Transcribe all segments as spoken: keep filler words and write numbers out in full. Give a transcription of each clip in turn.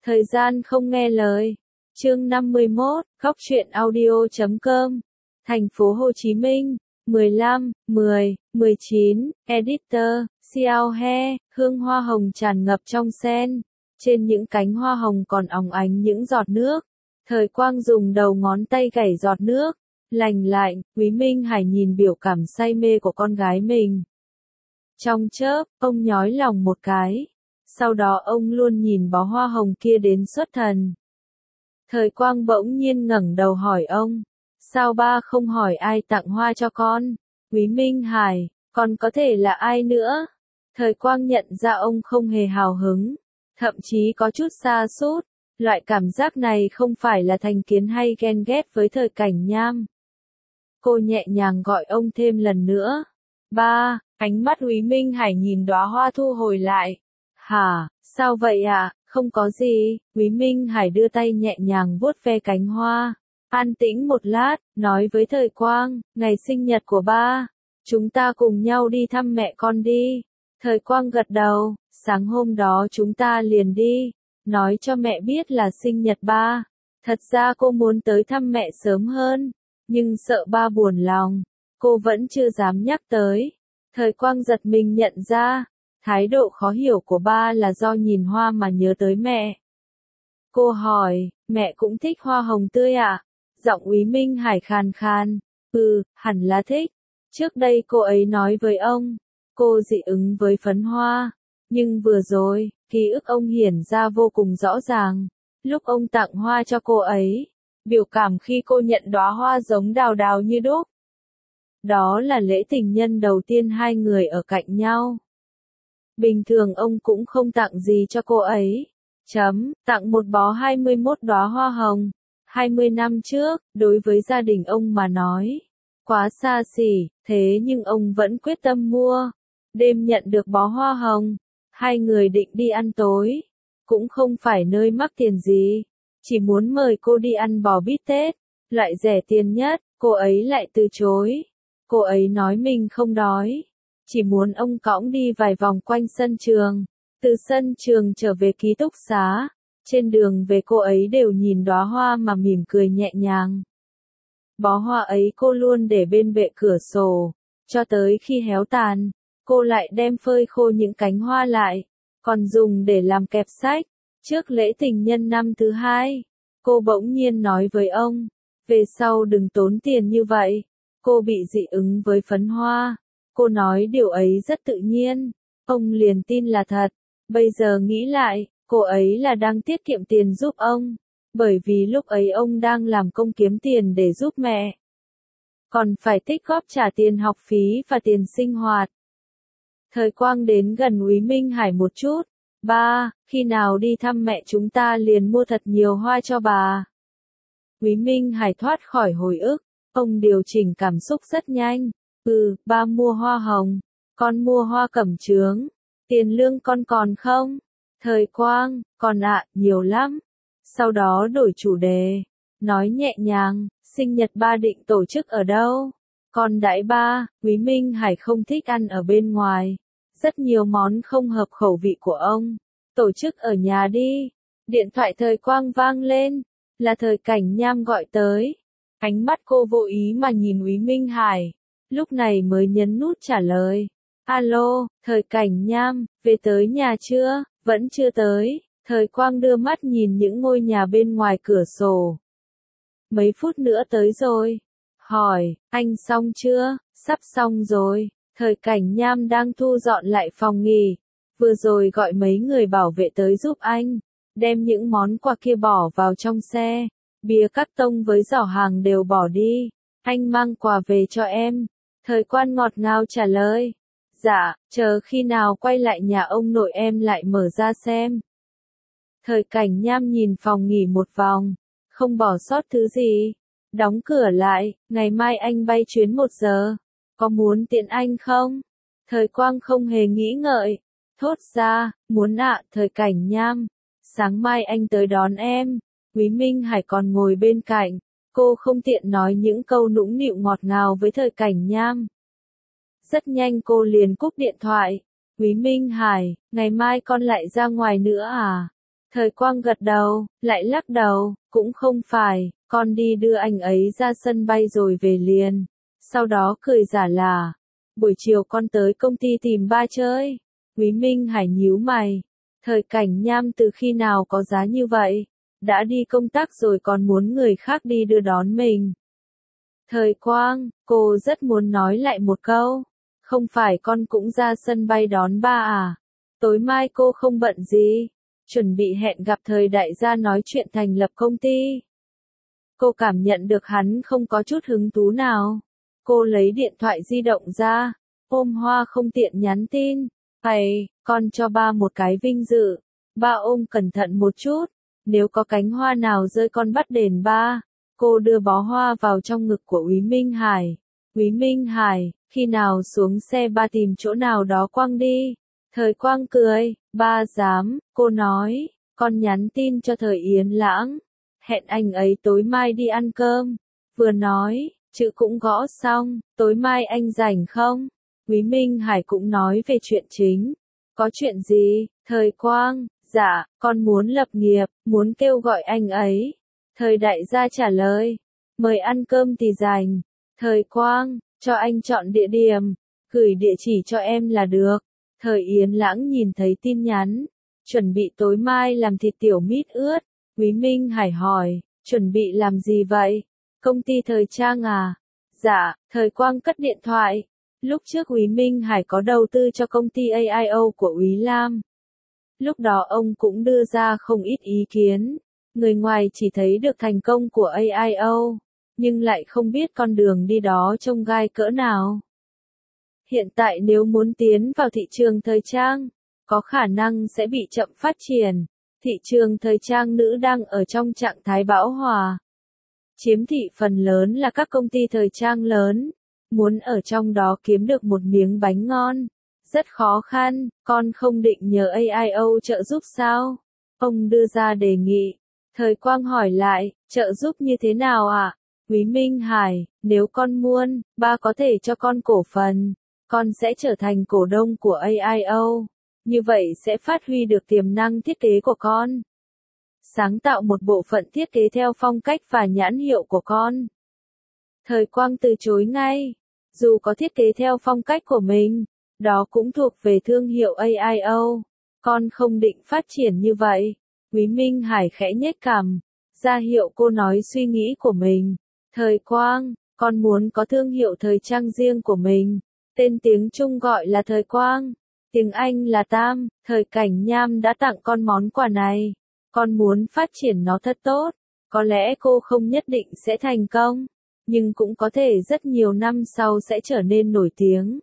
Thời gian không nghe lời. Chương năm mươi mốt, Góc truyện audio chấm com. Thành phố Hồ Chí Minh, mười lăm, mười, mười chín, Editor, Xiao He, hương hoa hồng tràn ngập trong sen. Trên những cánh hoa hồng còn óng ánh những giọt nước. Thời Quang dùng đầu ngón tay gảy giọt nước, lành lạnh, Quý Minh Hải nhìn biểu cảm say mê của con gái mình. Trong chớp, ông nhói lòng một cái. Sau đó ông luôn nhìn bó hoa hồng kia đến xuất thần. Thời Quang bỗng nhiên ngẩng đầu hỏi ông, sao ba không hỏi ai tặng hoa cho con? Quý Minh Hải, còn có thể là ai nữa? Thời Quang nhận ra ông không hề hào hứng, thậm chí có chút sa sút. Loại cảm giác này không phải là thành kiến hay ghen ghét với Thời Cảnh Nham. Cô nhẹ nhàng gọi ông thêm lần nữa. Ba, ánh mắt Quý Minh Hải nhìn đóa hoa thu hồi lại. Hả, sao vậy ạ? À? Không có gì. Quý Minh Hải đưa tay nhẹ nhàng vuốt ve cánh hoa. An tĩnh một lát, nói với Thời Quang, ngày sinh nhật của ba. Chúng ta cùng nhau đi thăm mẹ con đi. Thời Quang gật đầu, sáng hôm đó chúng ta liền đi. Nói cho mẹ biết là sinh nhật ba. Thật ra cô muốn tới thăm mẹ sớm hơn, nhưng sợ ba buồn lòng, cô vẫn chưa dám nhắc tới. Thời Quang giật mình nhận ra, thái độ khó hiểu của ba là do nhìn hoa mà nhớ tới mẹ. Cô hỏi, mẹ cũng thích hoa hồng tươi à? Giọng Quý Minh Hải khàn khàn, ừ, hẳn là thích. Trước đây cô ấy nói với ông, cô dị ứng với phấn hoa. Nhưng vừa rồi, ký ức ông hiển ra vô cùng rõ ràng. Lúc ông tặng hoa cho cô ấy, biểu cảm khi cô nhận đóa hoa giống đào đào như đúc. Đó là lễ tình nhân đầu tiên hai người ở cạnh nhau. Bình thường ông cũng không tặng gì cho cô ấy. Chấm, tặng một bó hai mươi mốt đóa hoa hồng. hai mươi năm trước, đối với gia đình ông mà nói, quá xa xỉ, thế nhưng ông vẫn quyết tâm mua. Đêm nhận được bó hoa hồng, hai người định đi ăn tối. Cũng không phải nơi mắc tiền gì, chỉ muốn mời cô đi ăn bò bít tết, loại rẻ tiền nhất, cô ấy lại từ chối. Cô ấy nói mình không đói, chỉ muốn ông cõng đi vài vòng quanh sân trường. Từ sân trường trở về ký túc xá, trên đường về cô ấy đều nhìn đóa hoa mà mỉm cười nhẹ nhàng. Bó hoa ấy cô luôn để bên bệ cửa sổ, cho tới khi héo tàn, cô lại đem phơi khô những cánh hoa lại, còn dùng để làm kẹp sách. Trước lễ tình nhân năm thứ hai, cô bỗng nhiên nói với ông, về sau đừng tốn tiền như vậy. Cô bị dị ứng với phấn hoa. Cô nói điều ấy rất tự nhiên. Ông liền tin là thật. Bây giờ nghĩ lại, cô ấy là đang tiết kiệm tiền giúp ông. Bởi vì lúc ấy ông đang làm công kiếm tiền để giúp mẹ. Còn phải tích góp trả tiền học phí và tiền sinh hoạt. Thời Quang đến gần Quý Minh Hải một chút. Ba, khi nào đi thăm mẹ chúng ta liền mua thật nhiều hoa cho bà. Quý Minh Hải thoát khỏi hồi ức. Ông điều chỉnh cảm xúc rất nhanh. Ừ, ba mua hoa hồng. Con mua hoa cẩm chướng. Tiền lương con còn không? Thời Quang, còn ạ, nhiều lắm. Sau đó đổi chủ đề. Nói nhẹ nhàng, sinh nhật ba định tổ chức ở đâu? Con đãi ba, Quý Minh Hải không thích ăn ở bên ngoài. Rất nhiều món không hợp khẩu vị của ông. Tổ chức ở nhà đi. Điện thoại Thời Quang vang lên. Là Thời Cảnh Nham gọi tới. Ánh mắt cô vô ý mà nhìn Quý Minh Hải. Lúc này mới nhấn nút trả lời. Alo, Thời Cảnh Nham, về tới nhà chưa? Vẫn chưa tới. Thời Quang đưa mắt nhìn những ngôi nhà bên ngoài cửa sổ. Mấy phút nữa tới rồi. Hỏi, anh xong chưa? Sắp xong rồi. Thời Cảnh Nham đang thu dọn lại phòng nghỉ. Vừa rồi gọi mấy người bảo vệ tới giúp anh. Đem những món quà kia bỏ vào trong xe. Bìa cắt tông với giỏ hàng đều bỏ đi. Anh mang quà về cho em. Thời Quan ngọt ngào trả lời. Dạ, chờ khi nào quay lại nhà ông nội em lại mở ra xem. Thời Cảnh Nham nhìn phòng nghỉ một vòng. Không bỏ sót thứ gì. Đóng cửa lại, ngày mai anh bay chuyến một giờ. Có muốn tiện anh không? Thời Quang không hề nghĩ ngợi. Thốt ra, muốn ạ, Thời Cảnh Nham. Sáng mai anh tới đón em. Quý Minh Hải còn ngồi bên cạnh. Cô không tiện nói những câu nũng nịu ngọt ngào với Thời Cảnh Nham. Rất nhanh cô liền cúp điện thoại. Quý Minh Hải, ngày mai con lại ra ngoài nữa à? Thời Quang gật đầu, lại lắc đầu, cũng không phải, con đi đưa anh ấy ra sân bay rồi về liền. Sau đó cười giả là, buổi chiều con tới công ty tìm ba chơi. Quý Minh Hải nhíu mày, Thời Cảnh Nham từ khi nào có giá như vậy, đã đi công tác rồi còn muốn người khác đi đưa đón mình. Thời Quang, cô rất muốn nói lại một câu, không phải con cũng ra sân bay đón ba à? Tối mai cô không bận gì, chuẩn bị hẹn gặp Thời đại gia nói chuyện thành lập công ty. Cô cảm nhận được hắn không có chút hứng thú nào. Cô lấy điện thoại di động ra, ôm hoa không tiện nhắn tin. Hay, con cho ba một cái vinh dự. Ba ôm cẩn thận một chút, nếu có cánh hoa nào rơi con bắt đền ba. Cô đưa bó hoa vào trong ngực của Úy Minh Hải. Úy Minh Hải, khi nào xuống xe ba tìm chỗ nào đó quăng đi. Thời Quang cười, ba dám, cô nói, con nhắn tin cho Thời Yến Lãng. Hẹn anh ấy tối mai đi ăn cơm. Vừa nói, chữ cũng gõ xong, tối mai anh rảnh không? Úy Minh Hải cũng nói về chuyện chính. Có chuyện gì? Thời Quang, dạ, con muốn lập nghiệp, muốn kêu gọi anh ấy. Thời đại gia trả lời, mời ăn cơm thì rảnh. Thời Quang, cho anh chọn địa điểm, gửi địa chỉ cho em là được. Thời Yến Lãng nhìn thấy tin nhắn, chuẩn bị tối mai làm thịt tiểu mít ướt. Úy Minh Hải hỏi, chuẩn bị làm gì vậy? Công ty thời trang à? Dạ, Thời Quang cất điện thoại. Lúc trước Úy Minh Hải có đầu tư cho công ty a i o của Úy Lam. Lúc đó ông cũng đưa ra không ít ý kiến. Người ngoài chỉ thấy được thành công của a i o, nhưng lại không biết con đường đi đó trông gai cỡ nào. Hiện tại nếu muốn tiến vào thị trường thời trang, có khả năng sẽ bị chậm phát triển. Thị trường thời trang nữ đang ở trong trạng thái bão hòa. Chiếm thị phần lớn là các công ty thời trang lớn. Muốn ở trong đó kiếm được một miếng bánh ngon, rất khó khăn, con không định nhờ a i o trợ giúp sao? Ông đưa ra đề nghị. Thời Quang hỏi lại, trợ giúp như thế nào ạ? À? Úy Minh Hải, nếu con muốn, ba có thể cho con cổ phần. Con sẽ trở thành cổ đông của a i o. Như vậy sẽ phát huy được tiềm năng thiết kế của con. Sáng tạo một bộ phận thiết kế theo phong cách và nhãn hiệu của con. Thời Quang từ chối ngay. Dù có thiết kế theo phong cách của mình, đó cũng thuộc về thương hiệu a i o. Con không định phát triển như vậy. Úy Minh Hải khẽ nhếch cằm, ra hiệu cô nói suy nghĩ của mình. Thời Quang, con muốn có thương hiệu thời trang riêng của mình. Tên tiếng Trung gọi là Thời Quang. Tiếng Anh là Tam. Thời Cảnh Nham đã tặng con món quà này. Con muốn phát triển nó thật tốt. Có lẽ cô không nhất định sẽ thành công, nhưng cũng có thể rất nhiều năm sau sẽ trở nên nổi tiếng.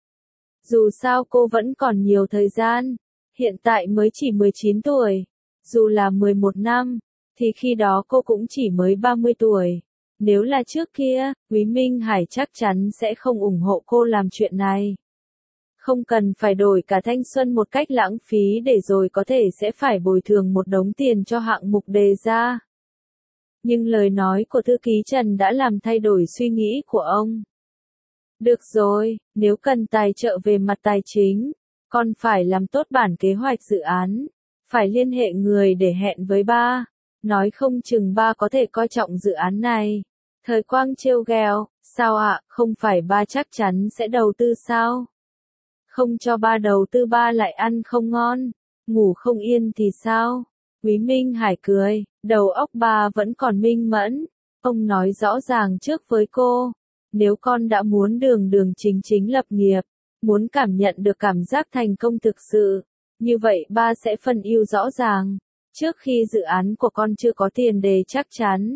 Dù sao cô vẫn còn nhiều thời gian. Hiện tại mới chỉ mười chín tuổi. Dù là mười một năm, thì khi đó cô cũng chỉ mới ba mươi tuổi. Nếu là trước kia, Úy Minh Hải chắc chắn sẽ không ủng hộ cô làm chuyện này. Không cần phải đổi cả thanh xuân một cách lãng phí để rồi có thể sẽ phải bồi thường một đống tiền cho hạng mục đề ra. Nhưng lời nói của thư ký Trần đã làm thay đổi suy nghĩ của ông. Được rồi, nếu cần tài trợ về mặt tài chính, con phải làm tốt bản kế hoạch dự án. Phải liên hệ người để hẹn với ba. Nói không chừng ba có thể coi trọng dự án này. Thời Quang trêu ghẹo, sao ạ, không phải ba chắc chắn sẽ đầu tư sao? Không cho ba đầu tư ba lại ăn không ngon, ngủ không yên thì sao? Úy Minh Hải cười, đầu óc ba vẫn còn minh mẫn. Ông nói rõ ràng trước với cô, nếu con đã muốn đường đường chính chính lập nghiệp, muốn cảm nhận được cảm giác thành công thực sự, như vậy ba sẽ phân ưu rõ ràng. Trước khi dự án của con chưa có tiền đề chắc chắn,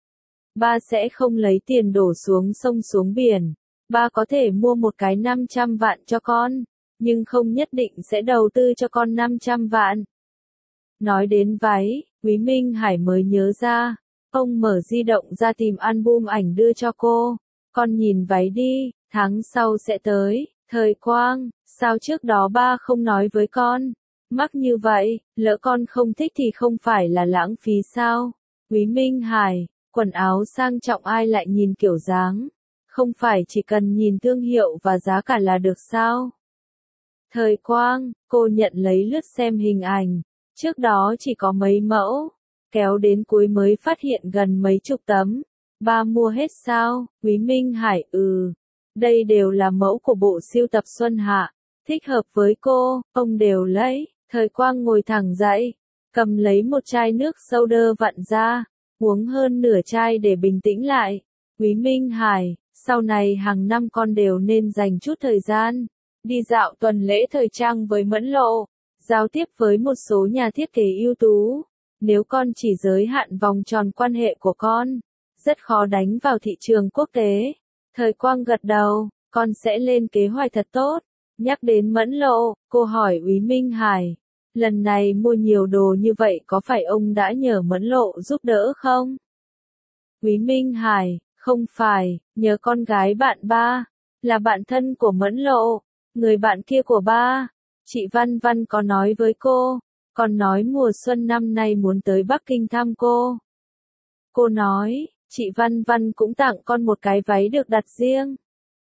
ba sẽ không lấy tiền đổ xuống sông xuống biển. Ba có thể mua một cái năm trăm vạn cho con, nhưng không nhất định sẽ đầu tư cho con năm trăm vạn. Nói đến váy, Úy Minh Hải mới nhớ ra. Ông mở di động ra tìm album ảnh đưa cho cô. Con nhìn váy đi, tháng sau sẽ tới. Thời Quang, sao trước đó ba không nói với con? Mắc như vậy, lỡ con không thích thì không phải là lãng phí sao? Úy Minh Hải, quần áo sang trọng ai lại nhìn kiểu dáng? Không phải chỉ cần nhìn thương hiệu và giá cả là được sao? Thời Quang, cô nhận lấy lướt xem hình ảnh. Trước đó chỉ có mấy mẫu, kéo đến cuối mới phát hiện gần mấy chục tấm. Ba mua hết sao? Quý Minh Hải ừ. Đây đều là mẫu của bộ sưu tập Xuân Hạ. Thích hợp với cô, ông đều lấy. Thời Quang ngồi thẳng dậy, cầm lấy một chai nước soda vặn ra, uống hơn nửa chai để bình tĩnh lại. Quý Minh Hải, sau này hàng năm con đều nên dành chút thời gian, đi dạo tuần lễ thời trang với Mẫn Lộ, giao tiếp với một số nhà thiết kế ưu tú. Nếu con chỉ giới hạn vòng tròn quan hệ của con, rất khó đánh vào thị trường quốc tế. Thời Quang gật đầu, con sẽ lên kế hoạch thật tốt. Nhắc đến Mẫn Lộ, cô hỏi Úy Minh Hải, lần này mua nhiều đồ như vậy có phải ông đã nhờ Mẫn Lộ giúp đỡ không? Úy Minh Hải, không phải, nhờ con gái bạn ba, là bạn thân của Mẫn Lộ, người bạn kia của ba. Chị Văn Văn có nói với cô, còn nói mùa xuân năm nay muốn tới Bắc Kinh thăm cô. Cô nói, chị Văn Văn cũng tặng con một cái váy được đặt riêng.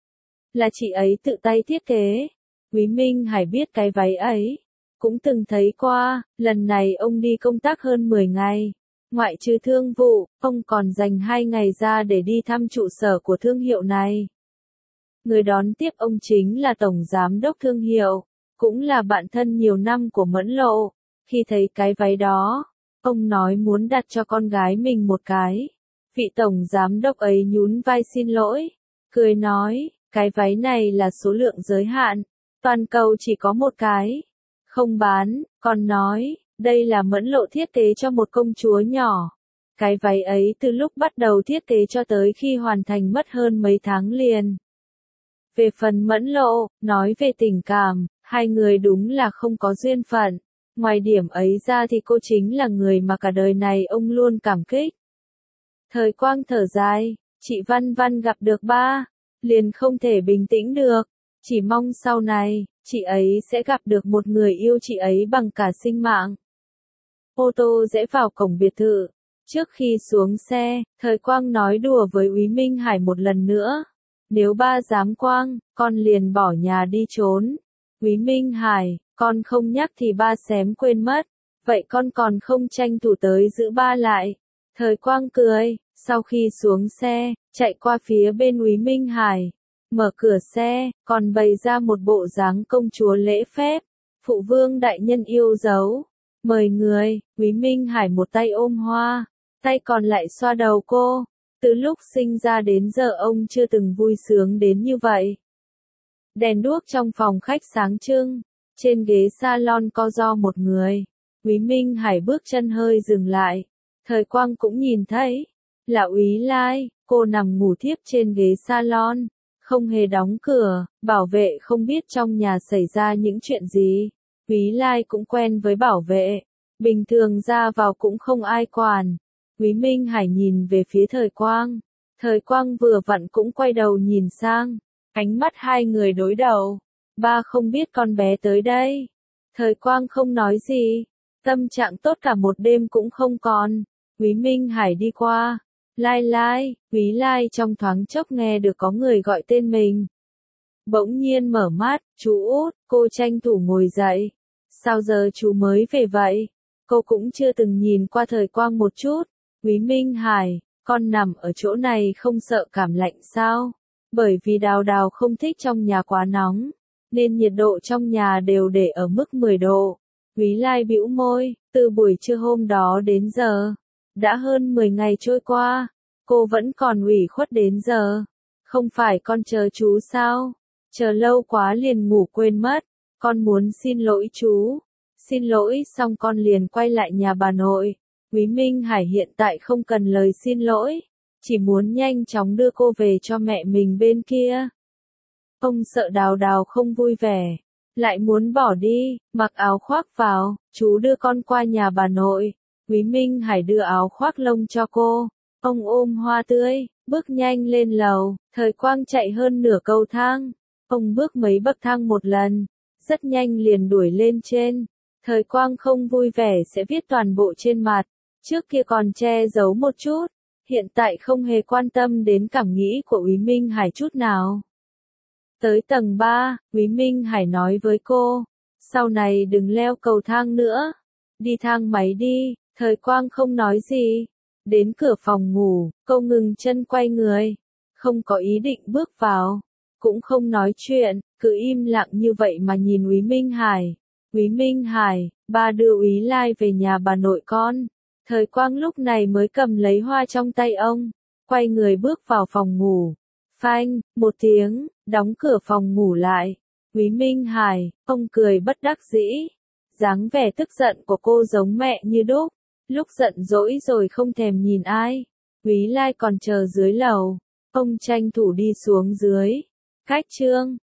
Là chị ấy tự tay thiết kế. Úy Minh Hải biết cái váy ấy, cũng từng thấy qua. Lần này ông đi công tác hơn mười ngày. Ngoại trừ thương vụ, ông còn dành hai ngày ra để đi thăm trụ sở của thương hiệu này. Người đón tiếp ông chính là Tổng Giám đốc thương hiệu, cũng là bạn thân nhiều năm của Mẫn Lộ. Khi thấy cái váy đó, ông nói muốn đặt cho con gái mình một cái. Vị Tổng Giám đốc ấy nhún vai xin lỗi, cười nói, cái váy này là số lượng giới hạn, toàn cầu chỉ có một cái, không bán. Còn nói, đây là Mẫn Lộ thiết kế cho một công chúa nhỏ. Cái váy ấy từ lúc bắt đầu thiết kế cho tới khi hoàn thành mất hơn mấy tháng liền. Về phần Mẫn Lộ, nói về tình cảm, hai người đúng là không có duyên phận. Ngoài điểm ấy ra thì cô chính là người mà cả đời này ông luôn cảm kích. Thời Quang thở dài, chị Văn Văn gặp được ba, liền không thể bình tĩnh được. Chỉ mong sau này, chị ấy sẽ gặp được một người yêu chị ấy bằng cả sinh mạng. Ô tô rẽ vào cổng biệt thự. Trước khi xuống xe, Thời Quang nói đùa với Úy Minh Hải một lần nữa. Nếu ba dám Quang, con liền bỏ nhà đi trốn. Úy Minh Hải, con không nhắc thì ba xém quên mất. Vậy con còn không tranh thủ tới giữ ba lại. Thời Quang cười, sau khi xuống xe, chạy qua phía bên Úy Minh Hải. Mở cửa xe, còn bày ra một bộ dáng công chúa lễ phép. Phụ vương đại nhân yêu dấu. Mời người. Úy Minh Hải một tay ôm hoa, tay còn lại xoa đầu cô. Từ lúc sinh ra đến giờ ông chưa từng vui sướng đến như vậy. Đèn đuốc trong phòng khách sáng trưng, trên ghế salon co ro một người. Úy Minh Hải bước chân hơi dừng lại. Thời Quang cũng nhìn thấy, là Úy Lai, cô nằm ngủ thiếp trên ghế salon, không hề đóng cửa, bảo vệ không biết trong nhà xảy ra những chuyện gì. Úy Lai cũng quen với bảo vệ, bình thường ra vào cũng không ai quản. Úy Minh Hải nhìn về phía Thời Quang, Thời Quang vừa vặn cũng quay đầu nhìn sang, ánh mắt hai người đối đầu. Ba không biết con bé tới đây. Thời Quang không nói gì, tâm trạng tốt cả một đêm cũng không còn. Úy Minh Hải đi qua, Lai Lai, Úy Lai trong thoáng chốc nghe được có người gọi tên mình. Bỗng nhiên mở mắt, chú Út, cô tranh thủ ngồi dậy. Sao giờ chú mới về vậy? Cô cũng chưa từng nhìn qua Thời Quang một chút. Úy Minh Hải, con nằm ở chỗ này không sợ cảm lạnh sao? Bởi vì Đào Đào không thích trong nhà quá nóng, nên nhiệt độ trong nhà đều để ở mức mười độ. Úy Lai bĩu môi, từ buổi trưa hôm đó đến giờ, đã hơn mười ngày trôi qua, cô vẫn còn ủy khuất đến giờ. Không phải con chờ chú sao? Chờ lâu quá liền ngủ quên mất. Con muốn xin lỗi chú. Xin lỗi xong con liền quay lại nhà bà nội. Úy Minh Hải hiện tại không cần lời xin lỗi, chỉ muốn nhanh chóng đưa cô về cho mẹ mình bên kia. Ông sợ Đào Đào không vui vẻ, lại muốn bỏ đi, mặc áo khoác vào, chú đưa con qua nhà bà nội. Úy Minh Hải đưa áo khoác lông cho cô, ông ôm hoa tươi, bước nhanh lên lầu. Thời Quang chạy hơn nửa cầu thang, ông bước mấy bậc thang một lần, rất nhanh liền đuổi lên trên. Thời Quang không vui vẻ sẽ viết toàn bộ trên mặt, trước kia còn che giấu một chút, hiện tại không hề quan tâm đến cảm nghĩ của Úy Minh Hải chút nào. Tới tầng ba, Úy Minh Hải nói với cô, sau này đừng leo cầu thang nữa. đi thang máy đi, Thời Quang không nói gì. Đến cửa phòng ngủ, cô ngừng chân quay người. Không có ý định bước vào. Cũng không nói chuyện, cứ im lặng như vậy mà nhìn Úy Minh Hải. Úy Minh Hải, ba đưa Úy Lai về nhà bà nội con. Thời Quang lúc này mới cầm lấy hoa trong tay ông. Quay người bước vào phòng ngủ. Phanh, một tiếng, đóng cửa phòng ngủ lại. Úy Minh Hải, ông cười bất đắc dĩ. Dáng vẻ tức giận của cô giống mẹ như đúc. Lúc giận dỗi rồi không thèm nhìn ai. Úy Lai còn chờ dưới lầu. Ông tranh thủ đi xuống dưới. Cách Trương.